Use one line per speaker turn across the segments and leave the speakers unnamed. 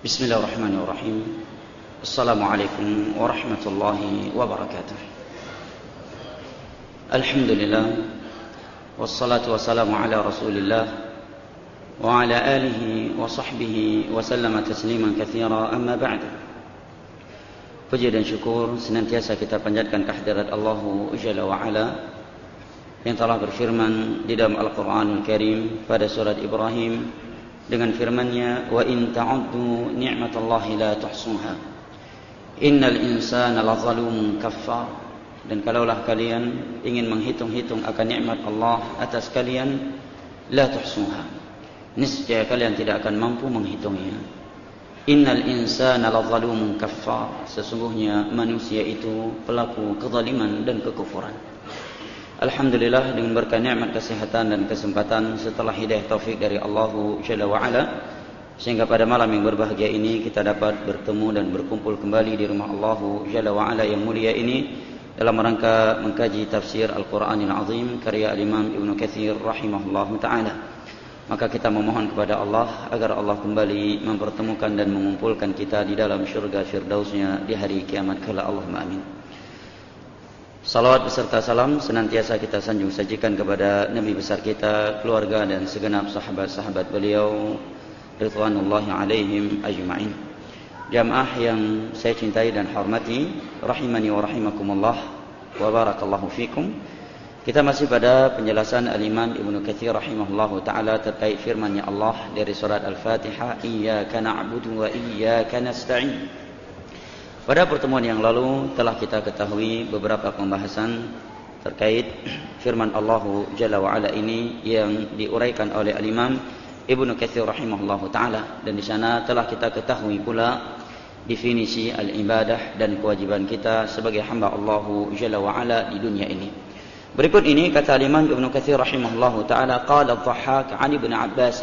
Bismillahirrahmanirrahim. Assalamualaikum warahmatullahi wabarakatuh. Alhamdulillah, wassalatu wassalamu ala rasulillah wa ala alihi wa sahbihi wa sallama tasliman katsira, amma ba'du. Puji dan syukur senantiasa kita panjatkan kehadirat Allah Jalla wa Ala yang telah berfirman di dalam Al-Qur'anul Karim pada surat Ibrahim dengan firman-Nya, wa in ta'uddu ni'matallahi la tuhsuha innal insana lazalumun kaffar. Dan kalaulah kalian ingin menghitung-hitung akan nikmat Allah atas kalian, la tuhsuha, niscaya kalian tidak akan mampu menghitungnya. Innal insana lazalumun kaffar, sesungguhnya manusia itu pelaku kezaliman dan kekufuran. Alhamdulillah, dengan berkah nikmat kesehatan dan kesempatan setelah hidayah taufik dari Allah Jalla wa Ala, sehingga pada malam yang berbahagia ini kita dapat bertemu dan berkumpul kembali di rumah Allah Jalla wa Ala yang mulia ini dalam rangka mengkaji tafsir Al-Qur'anil Azim karya Al-Imam Ibnu Katsir rahimahullahu taala. Maka kita memohon kepada Allah agar Allah kembali mempertemukan dan mengumpulkan kita di dalam syurga firdausnya di hari kiamat kala. Allahumma amin. Salawat beserta salam senantiasa kita sanjung sajikan kepada Nabi besar kita, keluarga dan segenap sahabat-sahabat beliau ridwanullahi alaihim ajma'in. Jamaah yang saya cintai dan hormati, rahimani wa rahimakumullah wa barakallahu fikum. Kita masih pada penjelasan Al-Imam Ibnu Katsir rahimahullahu taala terkait firman-Nya Allah dari surat Al-Fatihah, iyyaka na'budu wa iyyaka nasta'in. Pada pertemuan yang lalu telah kita ketahui beberapa pembahasan terkait firman Allah Jalla wa Ala ini yang diuraikan oleh Al-Imam Ibnu Katsir rahimahullahu taala, dan di sana telah kita ketahui pula definisi al-ibadah dan kewajiban kita sebagai hamba Allah Jalla wa Ala di dunia ini. Berikut ini kata Al-Imam Ibnu Katsir rahimahullahu taala, qala Dhahhak 'an Ibnu Abbas.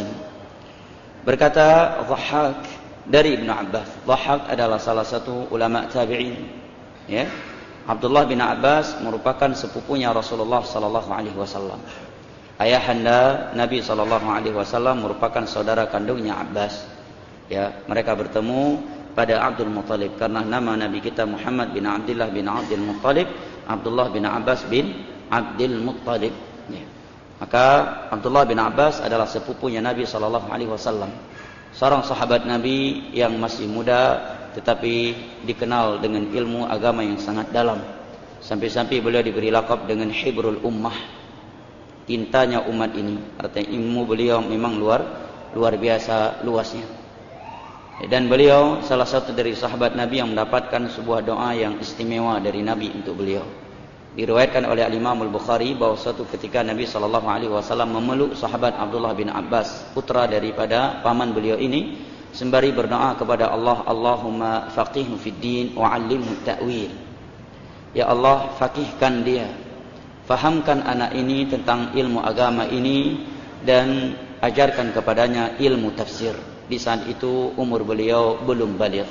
Berkata Dhahhak dari Ibnu Abbas. Dhahhak adalah salah satu ulama tabi'in, ya. Abdullah bin Abbas merupakan sepupunya Rasulullah sallallahu alaihi wasallam. Ayahanda Nabi sallallahu alaihi wasallam merupakan saudara kandungnya Abbas. Ya, mereka bertemu pada Abdul Muttalib karena nama Nabi kita Muhammad bin Abdullah bin Abdul Muttalib, Abdullah bin Abbas bin Abdul Muttalib, ya. Maka Abdullah bin Abbas adalah sepupunya Nabi sallallahu alaihi wasallam. Seorang sahabat Nabi yang masih muda tetapi dikenal dengan ilmu agama yang sangat dalam. Sampai-sampai beliau diberi lakab dengan Hibrul Ummah, tintanya umat ini. Artinya ilmu beliau memang luar biasa luasnya. Dan beliau salah satu dari sahabat Nabi yang mendapatkan sebuah doa yang istimewa dari Nabi untuk beliau. Diriwayatkan oleh Al-Imam Al-Bukhari bahwa suatu ketika Nabi SAW memeluk sahabat Abdullah bin Abbas, putra daripada paman beliau ini, sembari berdoa kepada Allah, Allahumma faqihhu fid din wa 'allimhu ta'wil. Ya Allah, faqihkan dia, fahamkan anak ini tentang ilmu agama ini dan ajarkan kepadanya ilmu tafsir. Di saat itu umur beliau belum baligh.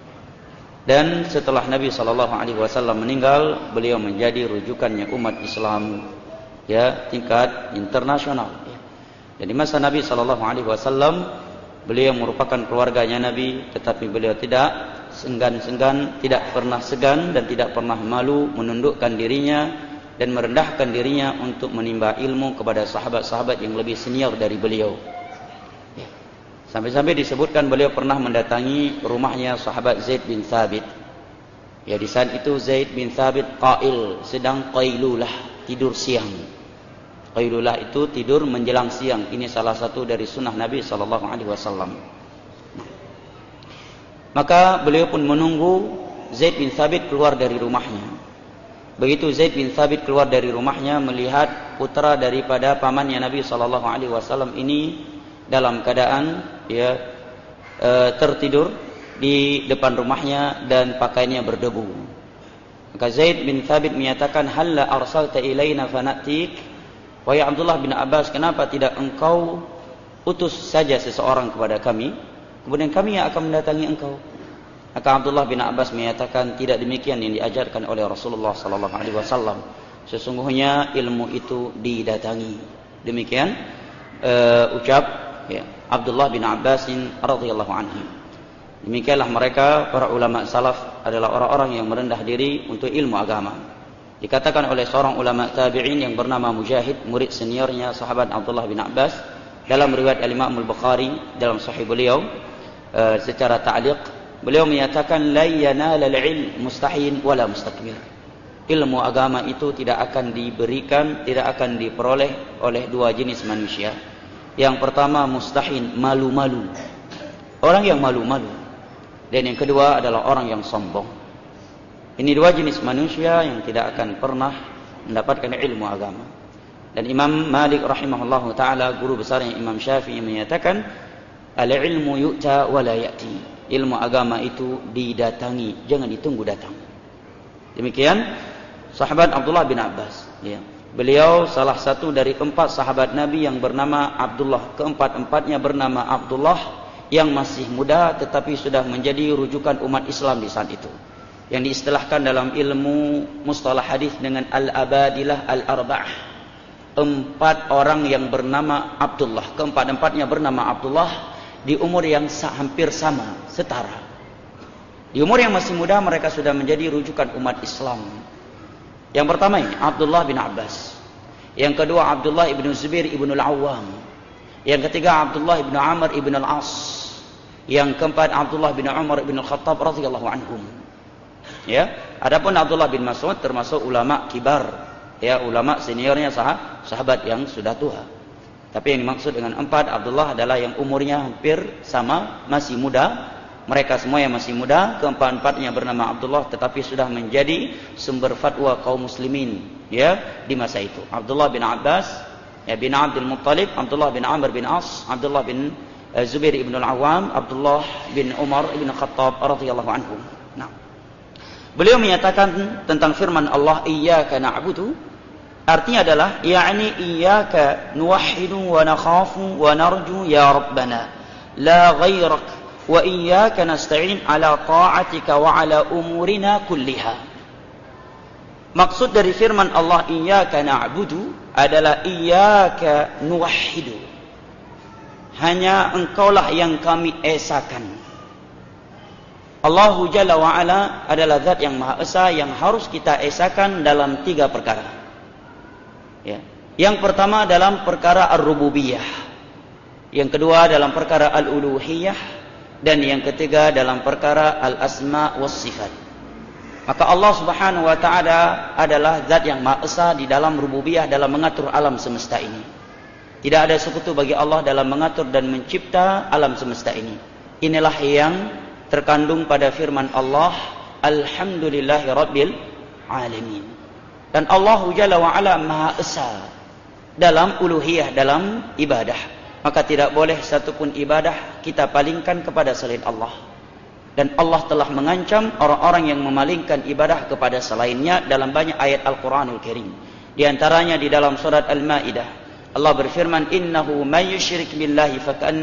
Dan setelah Nabi SAW meninggal, beliau menjadi rujukannya umat Islam, ya, tingkat internasional. Dan di masa Nabi SAW, beliau merupakan keluarganya Nabi, tetapi beliau tidak segan, tidak pernah segan dan tidak pernah malu menundukkan dirinya dan merendahkan dirinya untuk menimba ilmu kepada sahabat-sahabat yang lebih senior dari beliau. Sampai-sampai disebutkan beliau pernah mendatangi rumahnya sahabat Zaid bin Thabit. Ya, di saat itu Zaid bin Thabit qail, sedang qailulah, tidur siang. Qailulah itu tidur menjelang siang. Ini salah satu dari sunnah Nabi SAW. Maka beliau pun menunggu Zaid bin Thabit keluar dari rumahnya. Begitu Zaid bin Thabit keluar dari rumahnya, melihat putra daripada pamannya Nabi SAW ini dalam keadaan, ya, tertidur di depan rumahnya dan pakaiannya berdebu. Maka Zaid bin Thabit menyatakan, halla arsalta ilaina fana'tik. Wahai Abdullah bin Abbas, kenapa tidak engkau utus saja seseorang kepada kami, kemudian kami yang akan mendatangi engkau? Maka Abdullah bin Abbas menyatakan, tidak demikian yang diajarkan oleh Rasulullah sallallahu alaihi wasallam. Sesungguhnya ilmu itu didatangi. Demikian ucap, ya, Abdullah bin Abbas radhiyallahu anhu. Demikianlah mereka, para ulama salaf adalah orang-orang yang merendah diri untuk ilmu agama. Dikatakan oleh seorang ulama tabi'in yang bernama Mujahid, murid seniornya sahabat Abdullah bin Abbas, dalam riwayat Al-Imam Al-Bukhari dalam sahih beliau secara ta'liq, beliau menyatakan la yanal al-ilm mustahin wala mustakbir. Ilmu agama itu tidak akan diberikan, tidak akan diperoleh oleh dua jenis manusia. Yang pertama mustahin, malu-malu, orang yang malu-malu. Dan yang kedua adalah orang yang sombong. Ini dua jenis manusia yang tidak akan pernah mendapatkan ilmu agama. Dan Imam Malik rahimahullahu ta'ala, guru besarnya Imam Syafi'i, menyatakan al-ilmu yu'ta wa la ya'ti. Ilmu agama itu didatangi, jangan ditunggu datang. Demikian sahabat Abdullah bin Abbas, ya. Beliau salah satu dari 4 sahabat Nabi yang bernama Abdullah. Keempat-empatnya bernama Abdullah, yang masih muda tetapi sudah menjadi rujukan umat Islam di saat itu, yang diistilahkan dalam ilmu mustalah hadis dengan al-abadilah al-arba'ah. 4 orang yang bernama Abdullah, keempat-empatnya bernama Abdullah, di umur yang hampir sama, setara. Di umur yang masih muda mereka sudah menjadi rujukan umat Islam. Yang pertama ini Abdullah bin Abbas, yang kedua Abdullah ibn Zubair ibn al-Awwam, yang ketiga Abdullah ibn Amr ibn al-As, yang keempat Abdullah bin Umar bin Al-Khattab radhiyallahu anhum. Ya, adapun Abdullah bin Mas'ud termasuk ulama kibar, ya, ulama seniornya sahabat yang sudah tua. Tapi yang dimaksud dengan 4 Abdullah adalah yang umurnya hampir sama, masih muda. Mereka semua yang masih muda, keempat-empatnya bernama Abdullah, tetapi sudah menjadi sumber fatwa kaum muslimin, ya, di masa itu. Abdullah bin Abbas, ya, bin Abdul Muttalib, Abdullah bin Amr bin As, Abdullah bin Zubair ibn al-Awwam, Abdullah bin Umar ibn Khattab radhiyallahu anhu. Nah, beliau menyatakan tentang firman Allah, iyyaka na'budu, artinya adalah yakni iyyaka nuwahhidu wa nakhafu wa narju ya rabbana la ghairak wa iyyaka nasta'in ala ta'atika wa ala umurina kulliha. Maksud dari firman Allah iyyaka na'budu adalah iyyaka nuwahhidu, hanya engkaulah yang kami esakan. Allahu Jalla wa'ala adalah zat yang Maha Esa yang harus kita esakan dalam 3 perkara, ya. Yang pertama dalam perkara ar-rububiyah, yang kedua dalam perkara al-uluhiyah, dan yang ketiga dalam perkara al-asma was sifat. Maka Allah Subhanahu wa ta'ala adalah zat yang Maha Esa di dalam rububiyah, dalam mengatur alam semesta ini. Tidak ada sekutu bagi Allah dalam mengatur dan mencipta alam semesta ini. Inilah yang terkandung pada firman Allah, alhamdulillahi rabbil alamin. Dan Allah Jalla wa'ala Maha Esa dalam uluhiyah, dalam ibadah. Maka tidak boleh satupun ibadah kita palingkan kepada selain Allah. Dan Allah telah mengancam orang-orang yang memalingkan ibadah kepada selainnya dalam banyak ayat Al-Quranul Karim. Di antaranya di dalam surat Al-Ma'idah, Allah berfirman, innahu man yusyrik billahi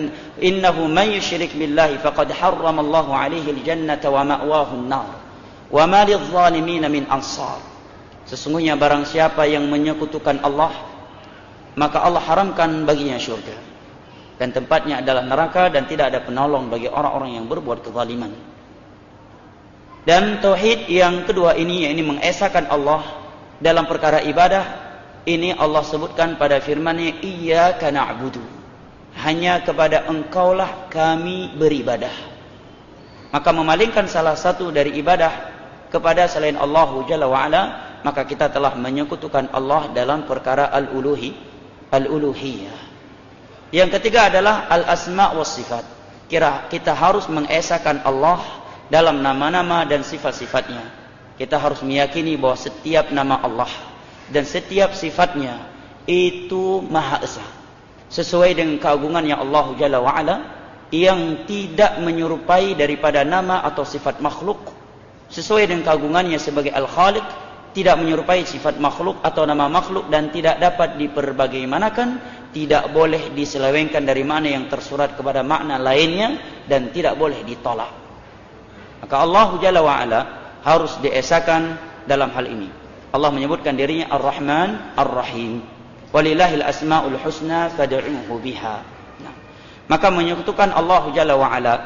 faqad harramallahu alaihi aljannata wa ma'wahu an-nar wa ma lidh-dhalimin min ansar. Sesungguhnya barang siapa yang menyekutukan Allah, maka Allah haramkan baginya syurga, dan tempatnya adalah neraka, dan tidak ada penolong bagi orang-orang yang berbuat kezaliman. Dan tauhid yang kedua ini, yakni mengesahkan Allah dalam perkara ibadah, ini Allah sebutkan pada firman-Nya, iyyaka na'budu, hanya kepada engkaulah kami beribadah. Maka memalingkan salah satu dari ibadah kepada selain Allah Jalla wa'ala, maka kita telah menyekutukan Allah dalam perkara al-uluhiyah. Yang ketiga adalah al-asma was sifat. Kita harus mengesahkan Allah dalam nama-nama dan sifat-sifatnya. Kita harus meyakini bahwa setiap nama Allah dan setiap sifatnya itu Maha Esa, sesuai dengan keagungannya Allah Jalla wa'ala, yang tidak menyerupai daripada nama atau sifat makhluk, sesuai dengan keagungannya sebagai Al-Khaliq, tidak menyerupai sifat makhluk atau nama makhluk, dan tidak dapat diperbagaimanakan, tidak boleh diselewengkan dari makna yang tersurat kepada makna lainnya, dan tidak boleh ditolak. Maka Allah Jalla wa'ala harus diesakan dalam hal ini. Allah menyebutkan dirinya Ar-Rahman Ar-Rahim, walillahil asma'ul husna fad'uhu biha. Nah, maka menyekutukan Allah Jalla wa'ala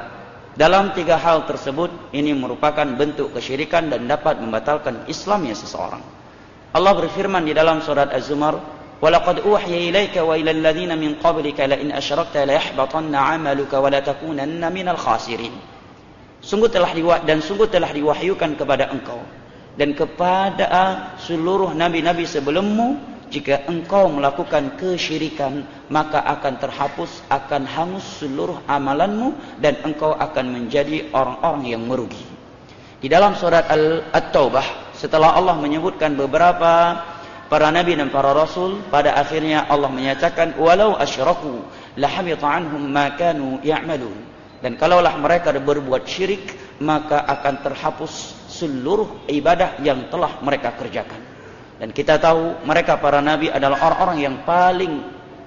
Dalam 3 hal tersebut, ini merupakan bentuk kesyirikan dan dapat membatalkan Islamnya seseorang. Allah berfirman di dalam surat Az-Zumar, "Walaqad uhiya ilaika wa ilal ladzina min qablika la in asyrakta la yahbatanna 'amaluka wa la takunanna minal khasirin." Sungguh telah diwahyukan kepada engkau dan kepada seluruh nabi-nabi sebelummu, jika engkau melakukan kesyirikan, maka akan terhapus, akan hangus seluruh amalanmu dan engkau akan menjadi orang-orang yang merugi. Di dalam surat At-Taubah, setelah Allah menyebutkan beberapa para nabi dan para rasul, pada akhirnya Allah menyatakan, "Walau asyraku lahabita anhum ma kanu ya'malun." Dan kalaulah mereka berbuat syirik, maka akan terhapus seluruh ibadah yang telah mereka kerjakan. Dan kita tahu mereka para nabi adalah orang-orang yang paling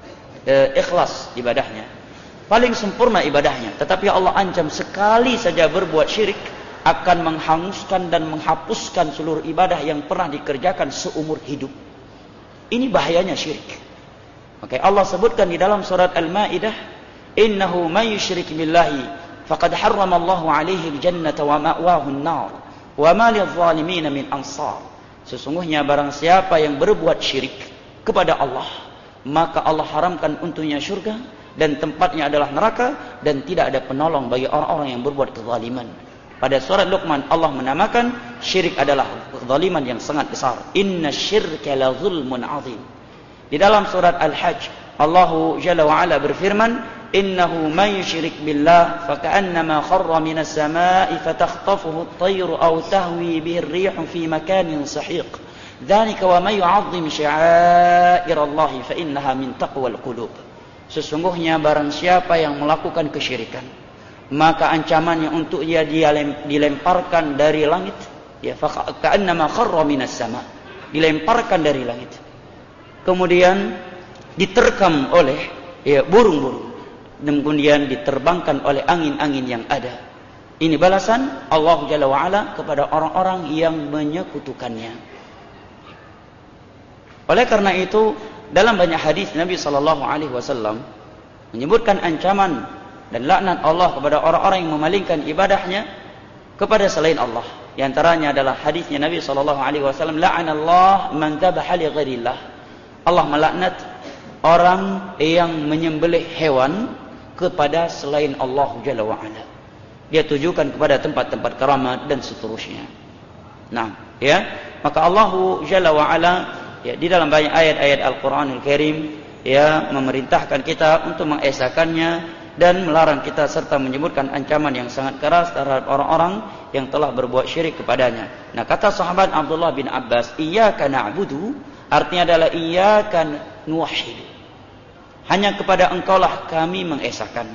ikhlas ibadahnya, paling sempurna ibadahnya. Tetapi Allah ancam sekali saja berbuat syirik akan menghanguskan dan menghapuskan seluruh ibadah yang pernah dikerjakan seumur hidup. Ini bahayanya syirik. Oke, Allah sebutkan di dalam surat Al-Maidah, "Innahu may yusyrik billahi faqad harramallahu 'alaihi al-jannata wa ma'wahu an-nar wa ma lidh-dhalimin min ansar." Sesungguhnya barang siapa yang berbuat syirik kepada Allah, maka Allah haramkan untuknya syurga dan tempatnya adalah neraka, dan tidak ada penolong bagi orang-orang yang berbuat kezaliman. Pada surat Luqman Allah menamakan syirik adalah kezaliman yang sangat besar. Inna syirka la zulmun azim. Di dalam surat Al-Hajj Allah Jalla wa Ala berfirman, "Innahu may yusyrik billah faka'annama kharra minas samaa'i fatakhtafuhu at-tayru aw tahwi bihi ar-rihu fi makanin sahiq. Dzalika wa may yu'azzim sya'airallahi fa innaha min taqwal qulub." Sesungguhnya barang siapa yang melakukan kesyirikan, maka ancamannya untuk ia dilemparkan dari langit, ya, faka'annama kharra minas sama', dilemparkan dari langit, kemudian diterkam oleh burung-burung, dan kemudian diterbangkan oleh angin-angin yang ada. Ini balasan Allah Jalla wa'ala kepada orang-orang yang menyekutukannya. Oleh karena itu, dalam banyak hadis Nabi SAW menyebutkan ancaman dan laknat Allah kepada orang-orang yang memalingkan ibadahnya kepada selain Allah. Di antaranya adalah hadisnya Nabi SAW, "La'anallah man dzabaha li ghairillah." Allah melaknat orang yang menyembelih hewan kepada selain Allah Jalla wa'ala. Dia tujukan kepada tempat-tempat keramat dan seterusnya. Nah, ya, maka Allah Jalla wa'ala, ya, di dalam banyak ayat-ayat Al-Quranul Karim, ya, memerintahkan kita untuk mengesakannya dan melarang kita serta menyebutkan ancaman yang sangat keras terhadap orang-orang yang telah berbuat syirik kepadanya. Nah, kata sahabat Abdullah bin Abbas, "Iyyaka na'budu," artinya adalah iyyaka nuwahhid. Hanya kepada engkaulah kami mengesahkan.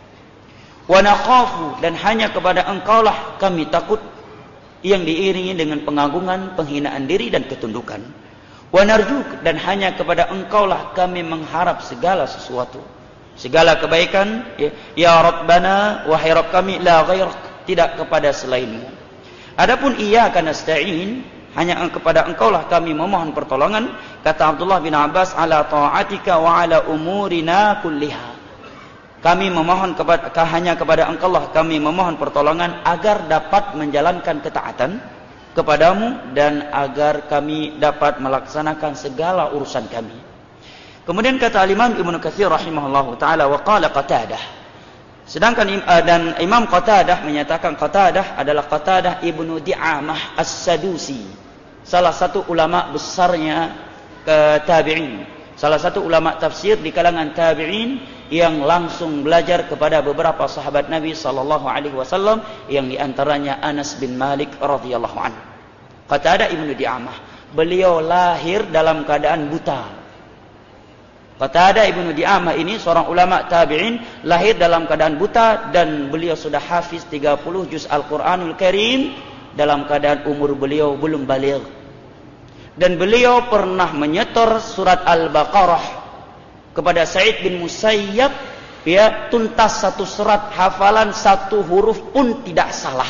Wa nakhafu, dan hanya kepada engkaulah kami takut, yang diiringi dengan pengagungan, penghinaan diri dan ketundukan. Wa narjuk, dan hanya kepada engkaulah kami mengharap segala sesuatu, segala kebaikan. Ya Rabbana, wahai Rabb kami, la ghairak, tidak kepada selainmu. Adapun iyyaka nasta'in, hanya kepada engkaulah kami memohon pertolongan. Kata Abdullah bin Abbas, "Ala ta'atika wa ala umurina kulliha." Kami memohon hanya kepada engkaulah kami memohon pertolongan agar dapat menjalankan ketaatan kepadamu dan agar kami dapat melaksanakan segala urusan kami. Kemudian kata Imam Ibnu Katsir rahimahullahu taala, wa qala Qatadah. Sedangkan dan Imam Qatadah menyatakan, Qatadah adalah Qatadah Ibnu Di'amah As-Sadusi, salah satu ulama besarnya tabi'in, salah satu ulama tafsir di kalangan tabi'in yang langsung belajar kepada beberapa sahabat Nabi sallallahu alaihi wasallam, yang diantaranya Anas bin Malik radhiyallahu anhu. Qatadah Ibnu Di'amah, beliau lahir dalam keadaan buta. Qatadah Ibnu Di'amah ini seorang ulama tabi'in, lahir dalam keadaan buta, dan beliau sudah hafiz 30 juz Al-Quranul Karim dalam keadaan umur beliau belum baligh. Dan beliau pernah menyetor surat Al-Baqarah kepada Sa'id bin Musayyab, ya, tuntas satu surat, hafalan satu huruf pun tidak salah.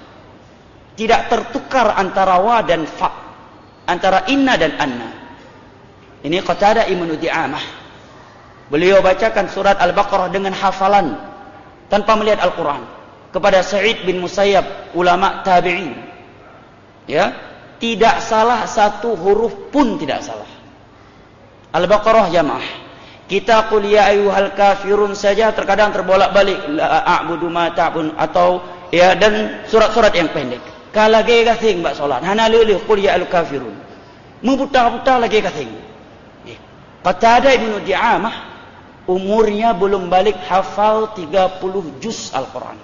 Tidak tertukar antara wa dan fa, antara inna dan anna. Ini Qatadah Ibnu Di'amah. Beliau bacakan surat Al-Baqarah dengan hafalan tanpa melihat Al-Quran. kepada Sa'id bin Musayyab, ulama tabi'in. Ya, tidak salah satu huruf pun tidak salah. Al-Baqarah jamaah. Kita qul ya ayyuhal kafirun saja terkadang terbolak-balik la a'budu ma ta'bun atau ya, dan surat-surat yang pendek. Kala ge gathing mbak solat. Hana leuleul qul ya ayyuhal kafirun. Membuta-buta lagi gathing. Qatadah Ibnu Di'amah umurnya belum balik hafal 30 juz Al-Quran.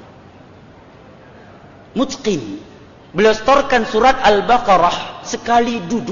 Mutqin. Beliau setorkan surat Al-Baqarah sekali duduk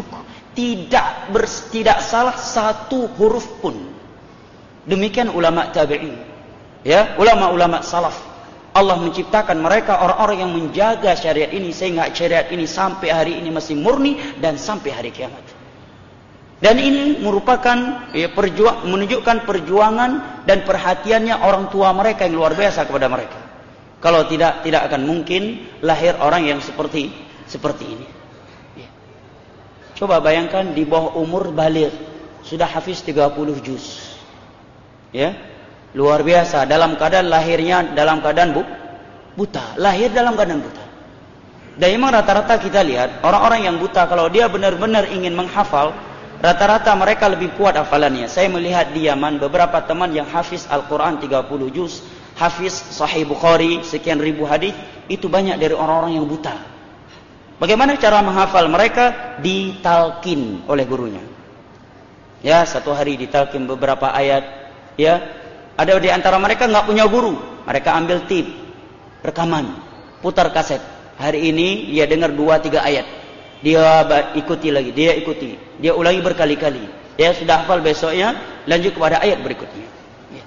tidak salah satu huruf pun. Demikian ulama tabi'in. Ya, ulama-ulama salaf. Allah menciptakan mereka orang-orang yang menjaga syariat ini sehingga syariat ini sampai hari ini masih murni dan sampai hari kiamat. Dan ini merupakan menunjukkan perjuangan dan perhatiannya orang tua mereka yang luar biasa kepada mereka. Kalau tidak akan mungkin lahir orang yang seperti ini. Ya. Coba bayangkan di bawah umur baligh sudah hafiz 30 juz. Ya. Luar biasa, dalam keadaan lahirnya dalam keadaan buta, lahir dalam keadaan buta. Dan memang rata-rata kita lihat orang-orang yang buta kalau dia benar-benar ingin menghafal, rata-rata mereka lebih kuat hafalannya. Saya melihat di Yaman beberapa teman yang hafiz Al-Quran 30 juz, hafiz Sahih Bukhari sekian ribu hadis, itu banyak dari orang-orang yang buta. Bagaimana cara menghafal mereka? Ditalkin oleh gurunya. Ya, satu hari ditalkin beberapa ayat. Ya, ada di antara mereka nggak punya guru, mereka ambil tip, rekaman, putar kaset. Hari ini dia dengar 2-3 ayat. Dia ikuti lagi, dia ikuti, dia ulangi berkali-kali. Dia sudah hafal, besoknya lanjut kepada ayat berikutnya. Ya.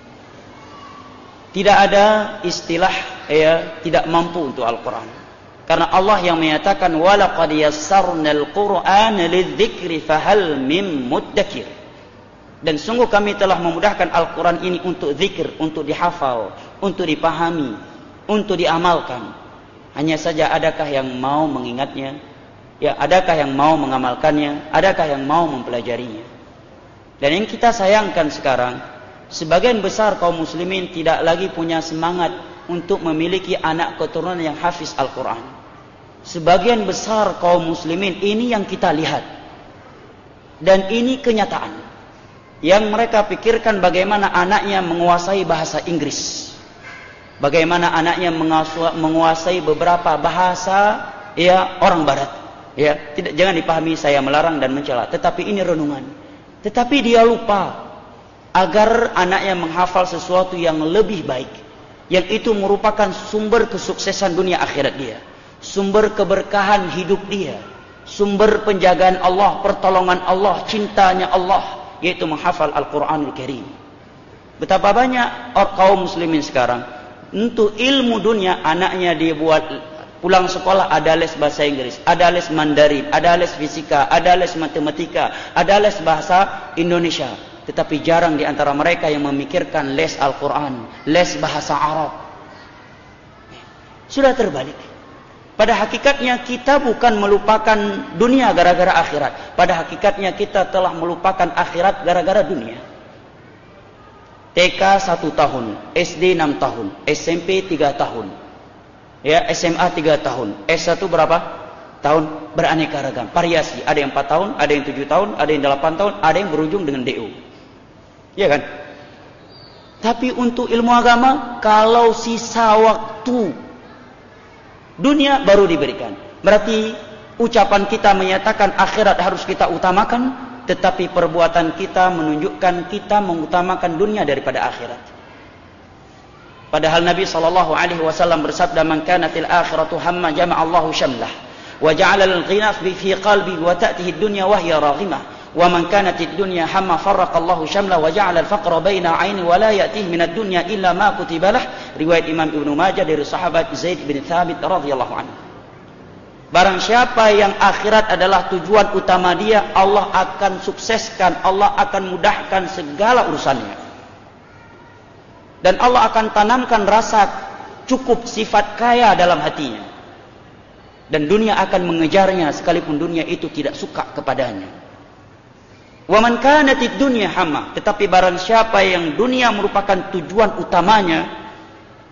Tidak ada istilah tidak mampu untuk Al-Quran, karena Allah yang menyatakan walaqad yassarnal Qur'ana lidzikri fahal mim muddakir. Dan sungguh kami telah memudahkan Al-Quran ini untuk zikir, untuk dihafal, untuk dipahami, untuk diamalkan. Hanya saja adakah yang mau mengingatnya? Ya, adakah yang mau mengamalkannya? Adakah yang mau mempelajarinya? Dan yang kita sayangkan sekarang, sebagian besar kaum muslimin tidak lagi punya semangat untuk memiliki anak keturunan yang hafiz Al-Quran. Sebagian besar kaum muslimin ini yang kita lihat. Dan ini kenyataan. Yang mereka pikirkan bagaimana anaknya menguasai bahasa Inggris. Bagaimana anaknya menguasai beberapa bahasa orang barat. Ya, jangan dipahami saya melarang dan mencela, tetapi ini renungan. Tetapi dia lupa agar anaknya menghafal sesuatu yang lebih baik, yang itu merupakan sumber kesuksesan dunia akhirat dia, sumber keberkahan hidup dia, sumber penjagaan Allah, pertolongan Allah, cintanya Allah, yaitu menghafal Al-Quranul Karim. Betapa banyak kaum muslimin sekarang untuk ilmu dunia, anaknya dia buat pulang sekolah ada les bahasa Inggris, ada les Mandarin, ada les fisika, ada les matematika, ada les bahasa Indonesia. Tetapi jarang di antara mereka yang memikirkan les Al-Quran, les bahasa Arab. Sudah terbalik. Pada hakikatnya kita bukan melupakan dunia gara-gara akhirat. Pada hakikatnya kita telah melupakan akhirat gara-gara dunia. TK 1 tahun, SD 6 tahun, SMP 3 tahun. Ya, SMA 3 tahun, S1 berapa tahun? Beraneka ragam, variasi. Ada yang 4 tahun, ada yang 7 tahun, ada yang 8 tahun, ada yang berujung dengan DO. Ya kan? Tapi untuk ilmu agama, kalau sisa waktu dunia baru diberikan. Berarti ucapan kita menyatakan akhirat harus kita utamakan, tetapi perbuatan kita menunjukkan kita mengutamakan dunia daripada akhirat. Padahal Nabi SAW bersabda, "Man kanatil akhiratu hamma jama'a Allahu syamlah, wa ja'ala al-ghina fi qalbi wa ta'tihi ad-dunya wa hiya raghimah, wa man kanatid dunya hamma farraqa Allahu syamlah wa ja'ala al-faqra baina 'aini wa la ya'tihi min ad-dunya illa ma kutiba lah." Riwayat Imam Ibnu Majah dari sahabat Zaid bin Thabit radhiyallahu anhu. Barang siapa yang akhirat adalah tujuan utama dia, Allah akan sukseskan, Allah akan mudahkan segala urusannya. Dan Allah akan tanamkan rasa cukup, sifat kaya dalam hatinya. Dan dunia akan mengejarnya sekalipun dunia itu tidak suka kepadanya. Wa man kanatid dunya hamma, tetapi barang siapa yang dunia merupakan tujuan utamanya,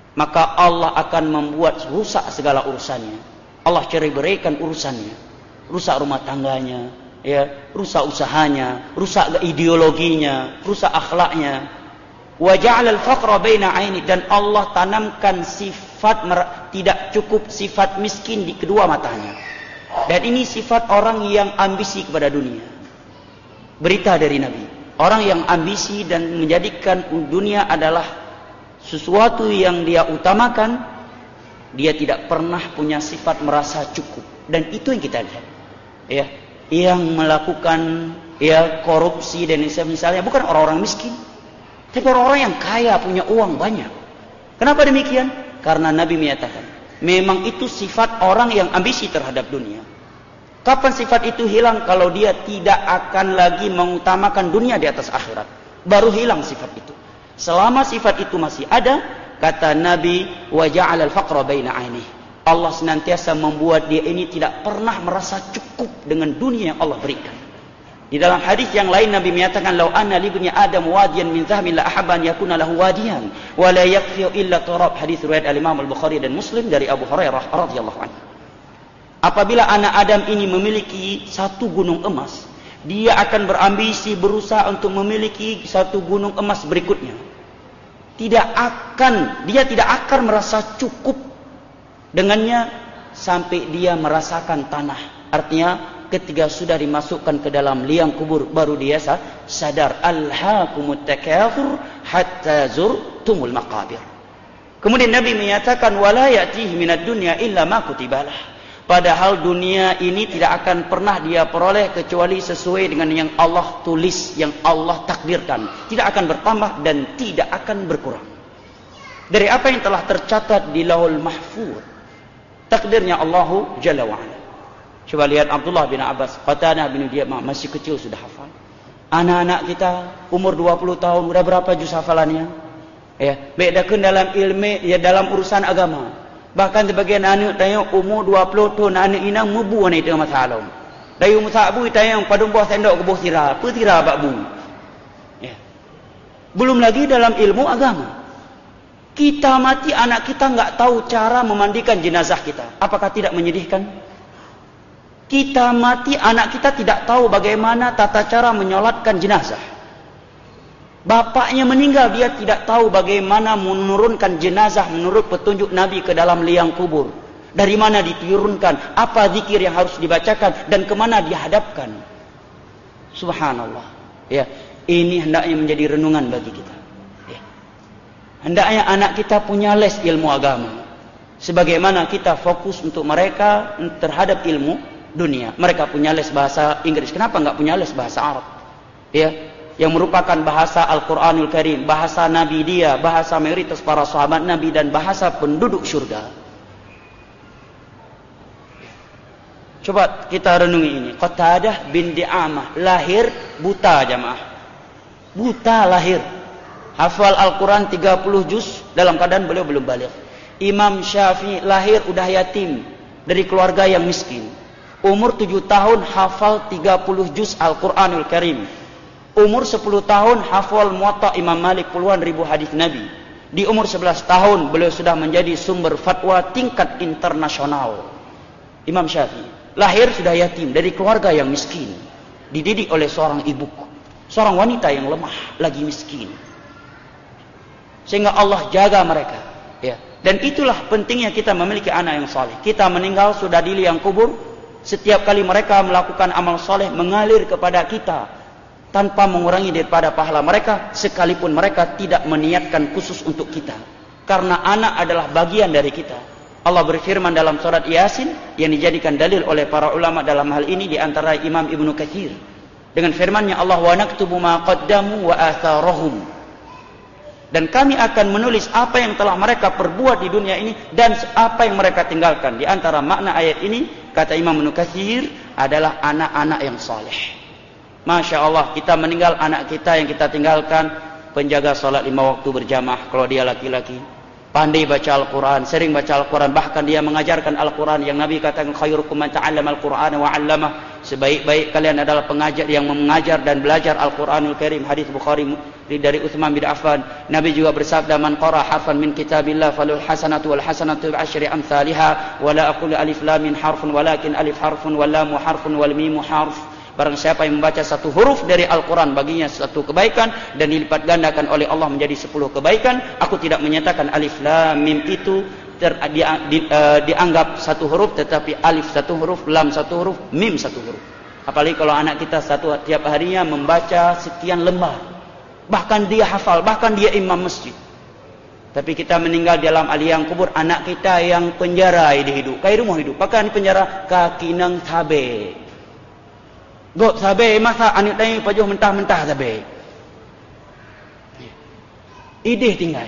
maka Allah akan membuat rusak segala urusannya. Allah cerai-beraikan urusannya, rusak rumah tangganya, ya, rusak usahanya, rusak ideologinya, rusak akhlaknya. Wa ja'alal faqra baina 'aini, dan Allah tanamkan sifat tidak cukup, sifat miskin di kedua matanya. Dan ini sifat orang yang ambisi kepada dunia. Berita dari Nabi, orang yang ambisi dan menjadikan dunia adalah sesuatu yang dia utamakan, dia tidak pernah punya sifat merasa cukup. Dan itu yang kita lihat, ya, yang melakukan, ya, korupsi dan misalnya bukan orang-orang miskin, tapi orang-orang yang kaya, punya uang banyak. Kenapa demikian? Karena Nabi menyatakan memang itu sifat orang yang ambisi terhadap dunia. Kapan sifat itu hilang? Kalau dia tidak akan lagi mengutamakan dunia di atas akhirat, baru hilang sifat itu. Selama sifat itu masih ada, kata Nabi, wa ja'alal faqra baina 'ainihi, Allah senantiasa membuat dia ini tidak pernah merasa cukup dengan dunia yang Allah berikan. Di dalam hadis yang lain Nabi menyatakan, "Lau anna li ibni Adam wadiyan min dhahabin la ahabba an yakuna lahu wadiyan wa la yakfi illa turab." Hadis riwayat Al-Imam Al-Bukhari dan Muslim dari Abu Hurairah radhiyallahu anhu. Apabila anak Adam ini memiliki satu gunung emas, dia akan berambisi, berusaha untuk memiliki satu gunung emas berikutnya. Dia tidak akan merasa cukup dengannya sampai dia merasakan tanah. Artinya ketika sudah dimasukkan ke dalam liang kubur, baru dia sadar, alhaakumut takatsur hatta zurtumul maqabir. Kemudian Nabi menyatakan, wala ya'tihi minad dunya illa ma kutibalah. Padahal dunia ini tidak akan pernah dia peroleh kecuali sesuai dengan yang Allah tulis, yang Allah takdirkan. Tidak akan bertambah dan tidak akan berkurang. Dari apa yang telah tercatat di Lauhul Mahfuz, takdirnya Allahu Jalla wa'ala. Coba lihat Abdullah bin Abbas, Qatadah bin Diamah, masih kecil sudah hafal. Anak-anak kita umur 20 tahun, udah berapa juz hafalannya? Ya, bedakan dalam ilmu, ya, dalam urusan agama. Bahkan sebagian anak tayang umur 20 tahun, anak inang mubu ni tengah masalah. Dari umur sabu tayang pada buah sendok ke buah sirah, petira bakbu. Ya. Belum lagi dalam ilmu agama. Kita mati, anak kita enggak tahu cara memandikan jenazah kita. Apakah tidak menyedihkan? Kita mati, anak kita tidak tahu bagaimana tata cara menyolatkan jenazah. Bapaknya meninggal, dia tidak tahu bagaimana menurunkan jenazah menurut petunjuk Nabi ke dalam liang kubur. Dari mana diturunkan, apa zikir yang harus dibacakan, dan kemana dihadapkan. Subhanallah. Ya, ini hendaknya menjadi renungan bagi kita. Ya. Hendaknya anak kita punya les ilmu agama. Sebagaimana kita fokus untuk mereka terhadap ilmu dunia. Mereka punya les bahasa Inggris. Kenapa enggak punya les bahasa Arab? Ya. Yang merupakan bahasa Al-Quranul Karim, bahasa Nabi dia, bahasa mayoritas para sahabat Nabi, dan bahasa penduduk syurga. Coba kita renungi ini. Qatadah bin Di'amah lahir buta, jamaah. Buta lahir. Hafal Al-Quran 30 juz dalam keadaan beliau belum baligh. Imam Syafi'i lahir udah yatim dari keluarga yang miskin. Umur 7 tahun hafal 30 juz Al-Quranul Karim. Umur 10 tahun hafal Muwatta Imam Malik puluhan ribu hadis Nabi. Di umur 11 tahun beliau sudah menjadi sumber fatwa tingkat internasional. Imam Syafi'i lahir sudah yatim dari keluarga yang miskin, dididik oleh seorang ibu, seorang wanita yang lemah lagi miskin, sehingga Allah jaga mereka. Ya. Dan itulah pentingnya kita memiliki anak yang saleh. Kita meninggal sudah di liang kubur, setiap kali mereka melakukan amal saleh mengalir kepada kita tanpa mengurangi daripada pahala mereka, sekalipun mereka tidak meniatkan khusus untuk kita. Karena anak adalah bagian dari kita. Allah berfirman dalam surat Yasin yang dijadikan dalil oleh para ulama dalam hal ini, di antara Imam Ibnu Katsir, dengan firman-Nya Allah, wa naktubu ma qaddamu wa atharahum. Dan kami akan menulis apa yang telah mereka perbuat di dunia ini dan apa yang mereka tinggalkan. Di antara makna ayat ini, kata Imam Ibnu Katsir, adalah anak-anak yang saleh. Masya Allah, kita meninggal, anak kita yang kita tinggalkan penjaga salat 5 waktu berjamaah kalau dia laki-laki, pandai baca Al-Quran, sering baca Al-Quran, bahkan dia mengajarkan Al-Quran yang Nabi katakan khairukum man ta'allama Al-Quran wa 'allamah. sebaik-baik kalian adalah pengajar yang mengajar dan belajar Al-Quranul Karim. Hadis Bukhari dari Utsman bin Affan. Nabi juga bersabda, man qara harfan min kitabillah falul hasanatu wal hasanatu bi'asyri amsalha wa la aqulu alif lam min harfun walakin alif harfun wal lam harfun wal mim harf. Barang siapa yang membaca satu huruf dari Al-Quran, baginya satu kebaikan dan dilipat gandakan oleh Allah menjadi 10 kebaikan. Aku tidak menyatakan alif lam mim itu dianggap satu huruf, tetapi alif satu huruf, lam satu huruf, mim satu huruf. Apalagi kalau anak kita tiap harinya membaca sekian lembar, bahkan dia hafal, bahkan dia imam masjid. Tapi kita meninggal dalam aliang kubur, anak kita yang penjara hidup, kai rumah hidup, pakai penjara kaki nang tabe. Gok tabe masa anak tadi pajuh mentah-mentah tabe. Idih tinggal.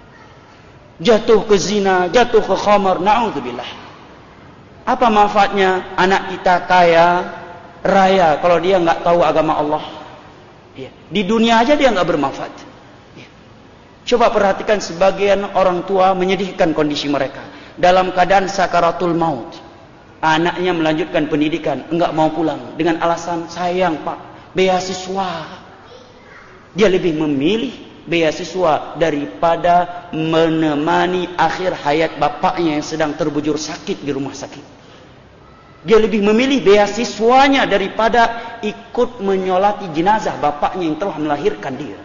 Jatuh ke zina, jatuh ke khamar, na'udzubillah. Apa manfaatnya anak kita kaya raya kalau dia enggak tahu agama Allah? Ya. Di dunia aja dia enggak bermanfaat. Ya. Coba perhatikan sebagian orang tua, menyedihkan kondisi mereka dalam keadaan sakaratul maut. Anaknya melanjutkan pendidikan, enggak mau pulang dengan alasan sayang Pak, beasiswa. Dia lebih memilih beasiswa daripada menemani akhir hayat bapaknya yang sedang terbujur sakit di rumah sakit. Dia lebih memilih beasiswanya daripada ikut menyolati jenazah bapaknya yang telah melahirkan dia.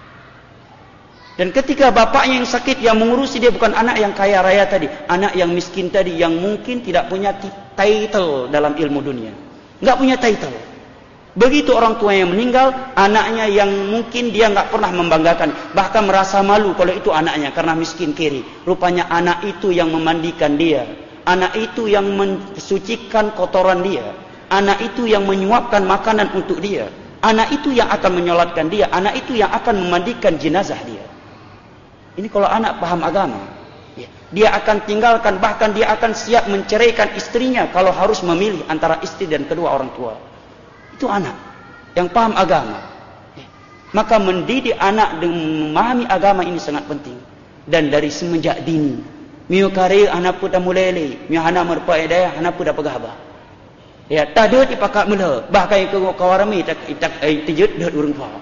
Dan ketika bapaknya yang sakit, yang mengurusi dia bukan anak yang kaya raya tadi, anak yang miskin tadi, yang mungkin tidak punya title dalam ilmu dunia, enggak punya title. Begitu orang tua yang meninggal, anaknya yang mungkin dia enggak pernah membanggakan, bahkan merasa malu kalau itu anaknya karena miskin kiri. Rupanya anak itu yang memandikan dia, anak itu yang mensucikan kotoran dia, anak itu yang menyuapkan makanan untuk dia, anak itu yang akan menyolatkan dia, anak itu yang akan memandikan jenazah dia. Ini kalau anak paham agama, dia akan tinggalkan, bahkan dia akan siap menceraikan istrinya kalau harus memilih antara istri dan kedua orang tua. Itu anak yang paham agama. Maka mendidik anak dengan memahami agama ini sangat penting. Dan dari semenjak dini, miu kari anak puda mulele, miu anak merpaedaya anak puda pegahba. Ya, tadi dipakai mula, bahkan ke kawarami tejut dah urang fa.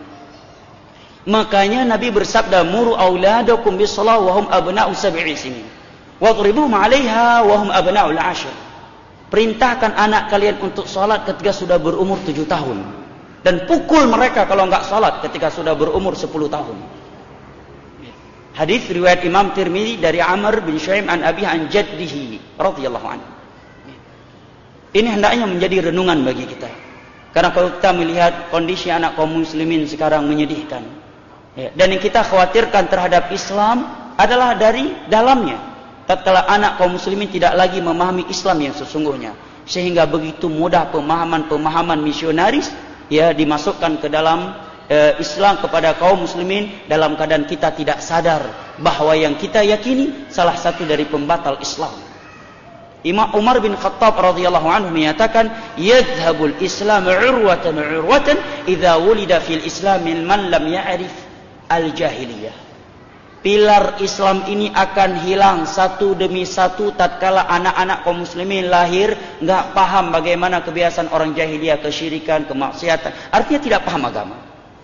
Makanya Nabi bersabda, muru auladakum bis-shalah wa hum abna'u 7 sinin. Wadribuhum 'alaiha wa hum abna'u 10. Perintahkan anak kalian untuk salat ketika sudah berumur 7 tahun. Dan pukul mereka kalau enggak salat ketika sudah berumur 10 tahun. Hadis riwayat Imam Tirmizi dari Amr bin Shu'aib an Abi an jaddihi radhiyallahu anhu. Ini hendaknya menjadi renungan bagi kita. Karena kalau kita melihat kondisi anak kaum muslimin sekarang menyedihkan. Dan yang kita khawatirkan terhadap Islam adalah dari dalamnya. Tatkala anak kaum muslimin tidak lagi memahami Islam yang sesungguhnya, sehingga begitu mudah pemahaman misionaris dimasukkan ke dalam Islam kepada kaum muslimin dalam keadaan kita tidak sadar bahawa yang kita yakini salah satu dari pembatal Islam. Imam Umar bin Khattab radhiyallahu anhu menyatakan, yadhhabul Islam urwatan idza wulida fil Islam man lam ya'rif al-jahiliyah. Pilar Islam ini akan hilang satu demi satu tatkala anak-anak kaum muslimin lahir enggak paham bagaimana kebiasaan orang jahiliyah, kesyirikan, kemaksiatan. Artinya tidak paham agama.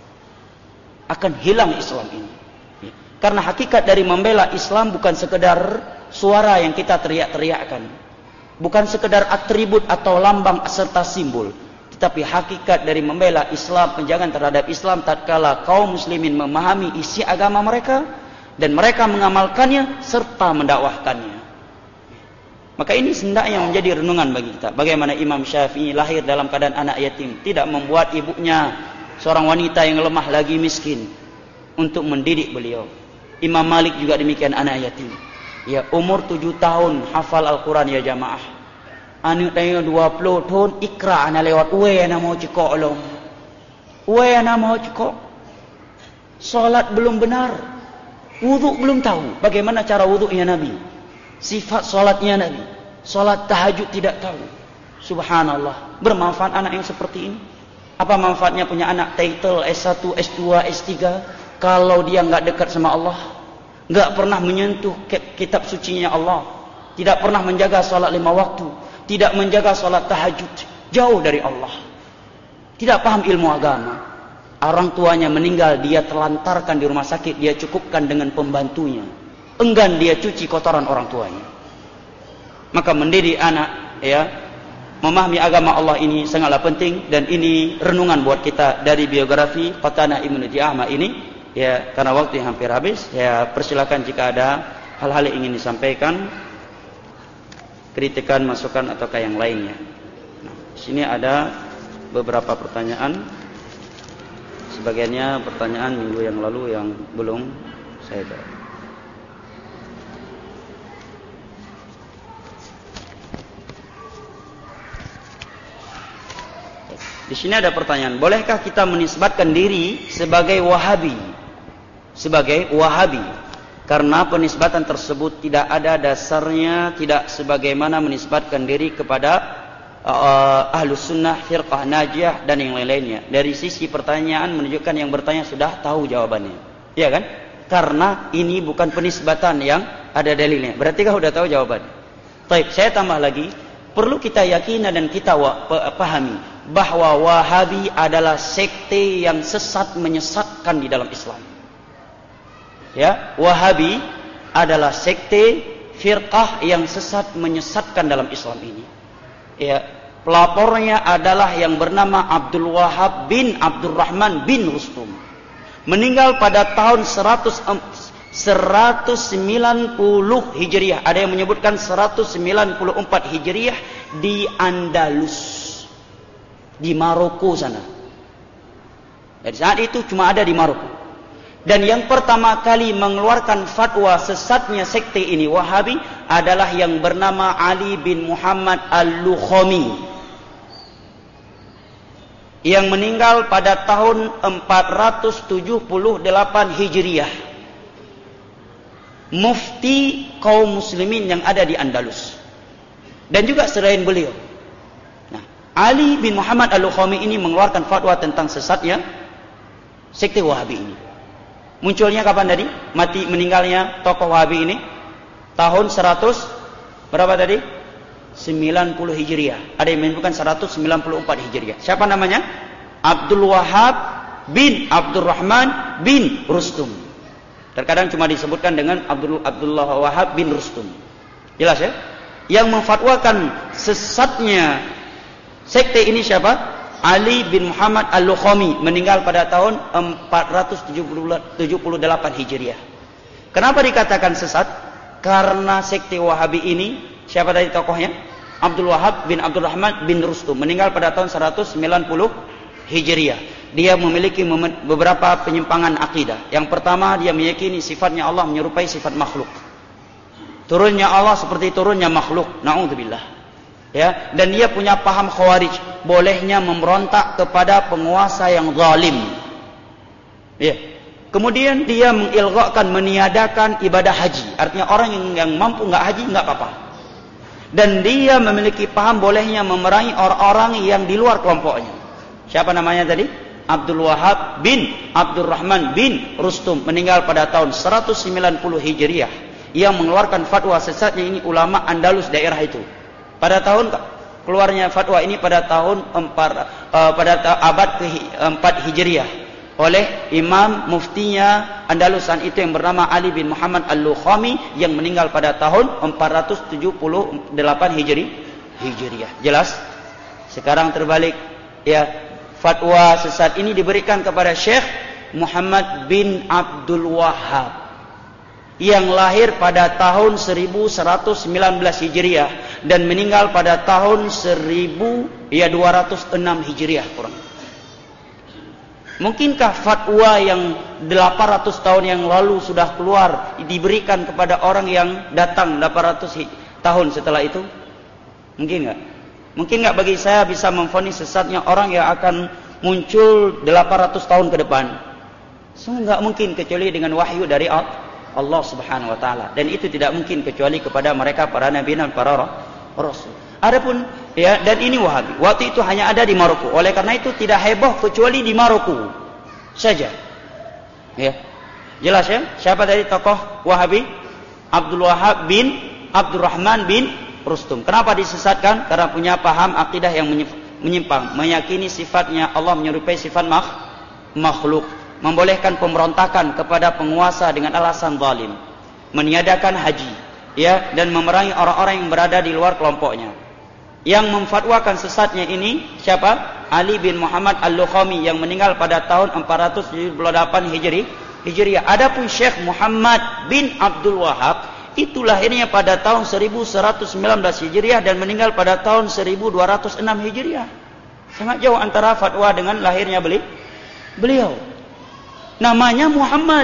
Akan hilang Islam ini. Karena hakikat dari membela Islam bukan sekedar suara yang kita teriak-teriakkan. Bukan sekedar atribut atau lambang serta simbol. Tetapi hakikat dari membela Islam, penjagaan terhadap Islam tatkala kaum muslimin memahami isi agama mereka dan mereka mengamalkannya serta mendakwahkannya. Maka ini hendaknya menjadi renungan bagi kita. Bagaimana Imam Syafi'i lahir dalam keadaan anak yatim, tidak membuat ibunya seorang wanita yang lemah lagi miskin untuk mendidik beliau. Imam Malik juga demikian, anak yatim. Ya, umur 7 tahun hafal Al-Quran ya jamaah. Anak tanya 20 tahun ikra anak lewat uwe anak mau cekok long. Uwe anak mau cekok. Salat belum benar. Wuduk belum tahu. Bagaimana cara wuduknya Nabi? Sifat salatnya Nabi. Salat tahajud tidak tahu. Subhanallah. Bermanfaat anak yang seperti ini? Apa manfaatnya punya anak title S1, S2, S3 kalau dia enggak dekat sama Allah? Enggak pernah menyentuh kitab sucinya Allah, tidak pernah menjaga salat 5 waktu, tidak menjaga salat tahajud. jauh dari Allah, tidak paham ilmu agama. Orang tuanya meninggal, dia terlantarkan di rumah sakit, dia cukupkan dengan pembantunya. Enggan dia cuci kotoran orang tuanya. Maka mendidik anak, ya, memahami agama Allah ini sangatlah penting, dan ini renungan buat kita dari biografi Qatanah Ibnu Di'amah ini, ya, karena waktu yang hampir habis. Saya persilakan jika ada hal-hal yang ingin disampaikan, kritikan, masukan ataukah yang lainnya. Nah, di sini ada beberapa pertanyaan. Sebagiannya pertanyaan minggu yang lalu yang belum saya jawab. Di sini ada pertanyaan, bolehkah kita menisbatkan diri sebagai Wahabi? Sebagai Wahabi. Karena penisbatan tersebut tidak ada dasarnya, tidak sebagaimana menisbatkan diri kepada Ahlus Sunnah, Firqah Najiyah dan yang lain-lainnya. Dari sisi pertanyaan menunjukkan yang bertanya sudah tahu jawabannya. Iya kan? Karena ini bukan penisbatan yang ada dalilnya. Berarti kau sudah tahu jawabannya. Baik, saya tambah lagi, perlu kita yakini dan kita pahami bahwa Wahabi adalah sekte yang sesat menyesatkan di dalam Islam. Ya, Wahabi adalah sekte firqah yang sesat menyesatkan dalam Islam ini. Ya, pelapornya adalah yang bernama Abdul Wahab bin Abdurrahman bin Rustum. Meninggal pada tahun 190 Hijriah. Ada yang menyebutkan 194 Hijriah di Andalus, di Maroko sana. Jadi saat itu cuma ada di Maroko. Dan yang pertama kali mengeluarkan fatwa sesatnya sekte ini Wahabi adalah yang bernama Ali bin Muhammad Al-Lukhami, yang meninggal pada tahun 478 Hijriah. Mufti kaum muslimin yang ada di Andalus. Dan juga selain beliau, Ali bin Muhammad Al-Lukhami ini mengeluarkan fatwa tentang sesatnya sekte Wahabi ini. Munculnya kapan tadi? Meninggalnya tokoh Wahabi ini tahun 100 berapa tadi? 90 Hijriah. Ada yang menyebutkan 194 Hijriah. Siapa namanya? Abdul Wahab bin Abdurrahman bin Rustum. Terkadang cuma disebutkan dengan Abdullah Wahab bin Rustum. Jelas ya? Yang memfatwakan sesatnya sekte ini siapa? Ali bin Muhammad Al-Lukhami, meninggal pada tahun 478 Hijriah. Kenapa dikatakan sesat? Karena sekte Wahabi ini, siapa tadi tokohnya? Abdul Wahab bin Abdurrahman bin Rustum, meninggal pada tahun 190 Hijriah. Dia memiliki beberapa penyimpangan akidah. Yang pertama, dia meyakini sifatnya Allah menyerupai sifat makhluk. Turunnya Allah seperti turunnya makhluk. Na'udzubillah. Ya, dan dia punya paham khawarij, bolehnya memberontak kepada penguasa yang zalim. Ya. Kemudian dia mengilghaqkan, meniadakan ibadah haji. Artinya orang yang mampu enggak haji enggak apa-apa. Dan dia memiliki paham bolehnya memerangi orang-orang yang di luar kelompoknya. Siapa namanya tadi? Abdul Wahab bin Abdurrahman bin Rustum, meninggal pada tahun 190 Hijriah. Yang mengeluarkan fatwa sesatnya ini ulama Andalus daerah itu. Pada tahun keluarnya fatwa ini pada tahun abad ke-4 Hijriah oleh Imam Muftinya Andalusan itu yang bernama Ali bin Muhammad Al-Lukhami, yang meninggal pada tahun 478 Hijriah. Jelas? Sekarang terbalik, ya, fatwa sesat ini diberikan kepada Syekh Muhammad bin Abdul Wahab yang lahir pada tahun 1119 Hijriah dan meninggal pada tahun 1206 Hijriah kurang. Mungkinkah fatwa yang 800 tahun yang lalu sudah keluar diberikan kepada orang yang datang 800 tahun setelah itu? Mungkin enggak? Mungkin enggak bagi saya bisa memvonis sesatnya orang yang akan muncul 800 tahun ke depan? Sungguh enggak mungkin kecuali dengan wahyu dari Allah Subhanahu wa taala, dan itu tidak mungkin kecuali kepada mereka para nabi dan para rasul. Adapun ya, dan ini Wahabi waktu itu hanya ada di Maroko. Oleh karena itu tidak heboh kecuali di Maroko saja. Ya. Jelas ya? Siapa tadi tokoh Wahabi? Abdul Wahab bin Abdurrahman bin Rustum. Kenapa disesatkan? Karena punya paham akidah yang menyimpang, meyakini sifatnya Allah menyerupai sifat makhluk, membolehkan pemberontakan kepada penguasa dengan alasan zalim, meniadakan haji, ya, dan memerangi orang-orang yang berada di luar kelompoknya. Yang memfatwakan sesatnya ini siapa? Ali bin Muhammad Al-Lukhami yang meninggal pada tahun 478 Hijriah. Adapun Syekh Muhammad bin Abdul Wahab itu lahirnya pada tahun 1119 Hijriah dan meninggal pada tahun 1206 Hijriah. Sangat jauh antara fatwa dengan lahirnya beliau. Namanya Muhammad,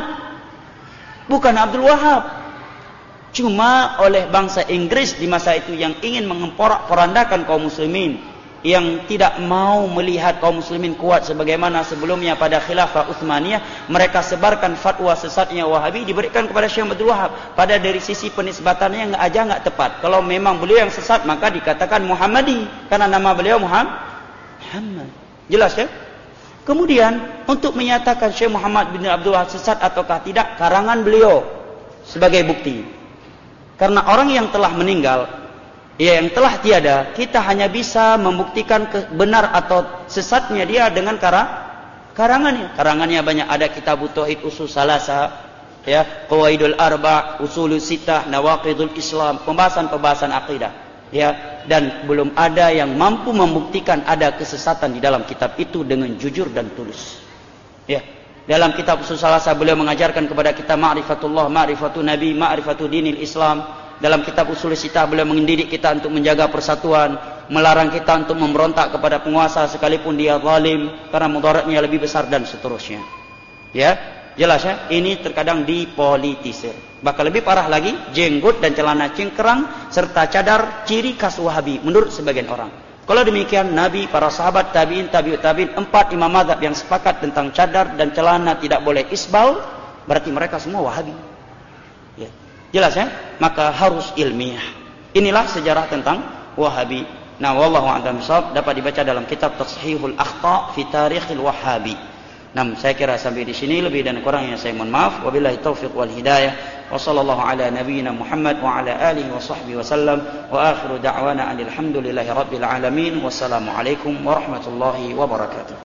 bukan Abdul Wahab. Cuma oleh bangsa Inggris di masa itu yang ingin mengemporak-porandakan kaum muslimin, yang tidak mau melihat kaum muslimin kuat sebagaimana sebelumnya pada khilafah Utsmaniyah, mereka sebarkan fatwa sesatnya Wahabi diberikan kepada Syekh Abdul Wahab. Pada dari sisi penisbatannya nggak tepat. Kalau memang beliau yang sesat maka dikatakan Muhammadi karena nama beliau Muhammad. Jelas ya? Kemudian untuk menyatakan Syekh Muhammad bin Abdul Wahab sesat ataukah tidak, karangan beliau sebagai bukti. Karena orang yang telah meninggal, ya, yang telah tiada, kita hanya bisa membuktikan benar atau sesatnya dia dengan karangannya. Karangannya banyak, ada kitab Tauhid Usul Salasa, ya, Qawaidul Arba', Usulul Sittah, Nawaqidul Islam, pembahasan akidah, ya, dan belum ada yang mampu membuktikan ada kesesatan di dalam kitab itu dengan jujur dan tulus. Ya. Dalam kitab Usul Salasa beliau mengajarkan kepada kita ma'rifatullah, ma'rifatun nabi, ma'rifatu dinil Islam. Dalam kitab Usul Sittah beliau mendidik kita untuk menjaga persatuan, melarang kita untuk memberontak kepada penguasa sekalipun dia zalim karena mudaratnya lebih besar dan seterusnya. Ya, jelas ya, ini terkadang dipolitisir. Bahkan lebih parah lagi, jenggot dan celana cingkrang serta cadar ciri khas Wahabi menurut sebagian orang. Kalau demikian, Nabi, para sahabat, tabi'in, tabi'ut tabi'in, 4 imam mazhab yang sepakat tentang cadar dan celana tidak boleh isbal, berarti mereka semua Wahabi. Ya. Jelas ya? Maka harus ilmiah. Inilah sejarah tentang Wahabi. Nah, wallahu a'lam bishawab, dapat dibaca dalam kitab Tashihul Akhta fi Tarikhil Wahabi. Nah, saya kira sampai di sini, lebih dan kurangnya saya mohon maaf. Wabillahi taufiq wal hidayah. Wa sallallahu ala nabiyyina Muhammad wa ala alihi wa sahbihi wasallam. Wa akhiru da'wana alhamdulillahi rabbil alamin. Wassalamu alaikum warahmatullahi wabarakatuh.